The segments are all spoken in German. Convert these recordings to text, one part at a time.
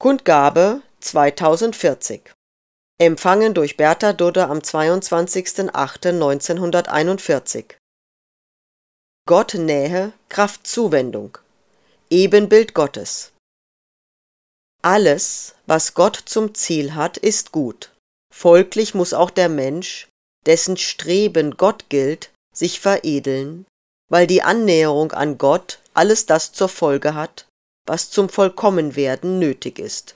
Kundgabe 2040. Empfangen durch Bertha Dudde am 22.08.1941. Gott Nähe, Kraft Zuwendung. Ebenbild Gottes. Alles, was Gott zum Ziel hat, ist gut. Folglich muss auch der Mensch, dessen Streben Gott gilt, sich veredeln, weil die Annäherung an Gott alles das zur Folge hat, was zum Vollkommenwerden nötig ist.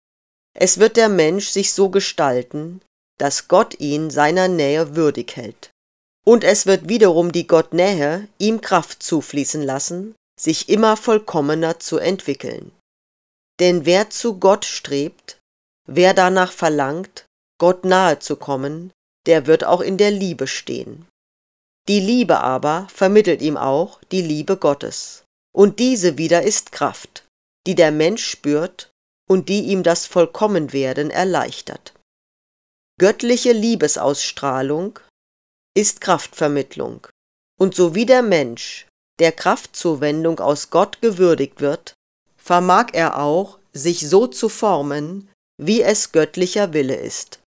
Es wird der Mensch sich so gestalten, dass Gott ihn seiner Nähe würdig hält. Und es wird wiederum die Gottnähe ihm Kraft zufließen lassen, sich immer vollkommener zu entwickeln. Denn wer zu Gott strebt, wer danach verlangt, Gott nahe zu kommen, der wird auch in der Liebe stehen. Die Liebe aber vermittelt ihm auch die Liebe Gottes. Und diese wieder ist Kraft, die der Mensch spürt und die ihm das Vollkommenwerden erleichtert. Göttliche Liebesausstrahlung ist Kraftvermittlung. Und so wie der Mensch der Kraftzuwendung aus Gott gewürdigt wird, vermag er auch, sich so zu formen, wie es göttlicher Wille ist.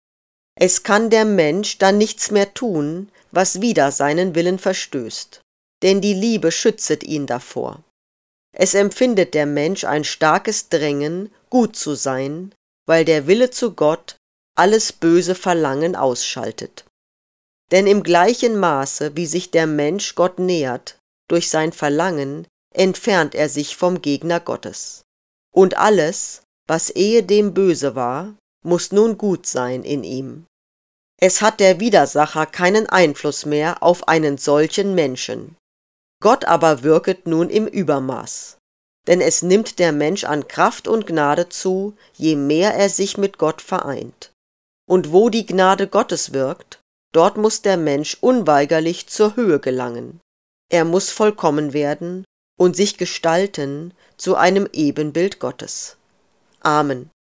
Es kann der Mensch dann nichts mehr tun, was wider seinen Willen verstößt, denn die Liebe schützet ihn davor. Es empfindet der Mensch ein starkes Drängen, gut zu sein, weil der Wille zu Gott alles böse Verlangen ausschaltet. Denn im gleichen Maße, wie sich der Mensch Gott nähert, durch sein Verlangen, entfernt er sich vom Gegner Gottes. Und alles, was ehedem böse war, muss nun gut sein in ihm. Es hat der Widersacher keinen Einfluss mehr auf einen solchen Menschen. Gott aber wirket nun im Übermaß. Denn es nimmt der Mensch an Kraft und Gnade zu, je mehr er sich mit Gott vereint. Und wo die Gnade Gottes wirkt, dort muss der Mensch unweigerlich zur Höhe gelangen. Er muss vollkommen werden und sich gestalten zu einem Ebenbild Gottes. Amen.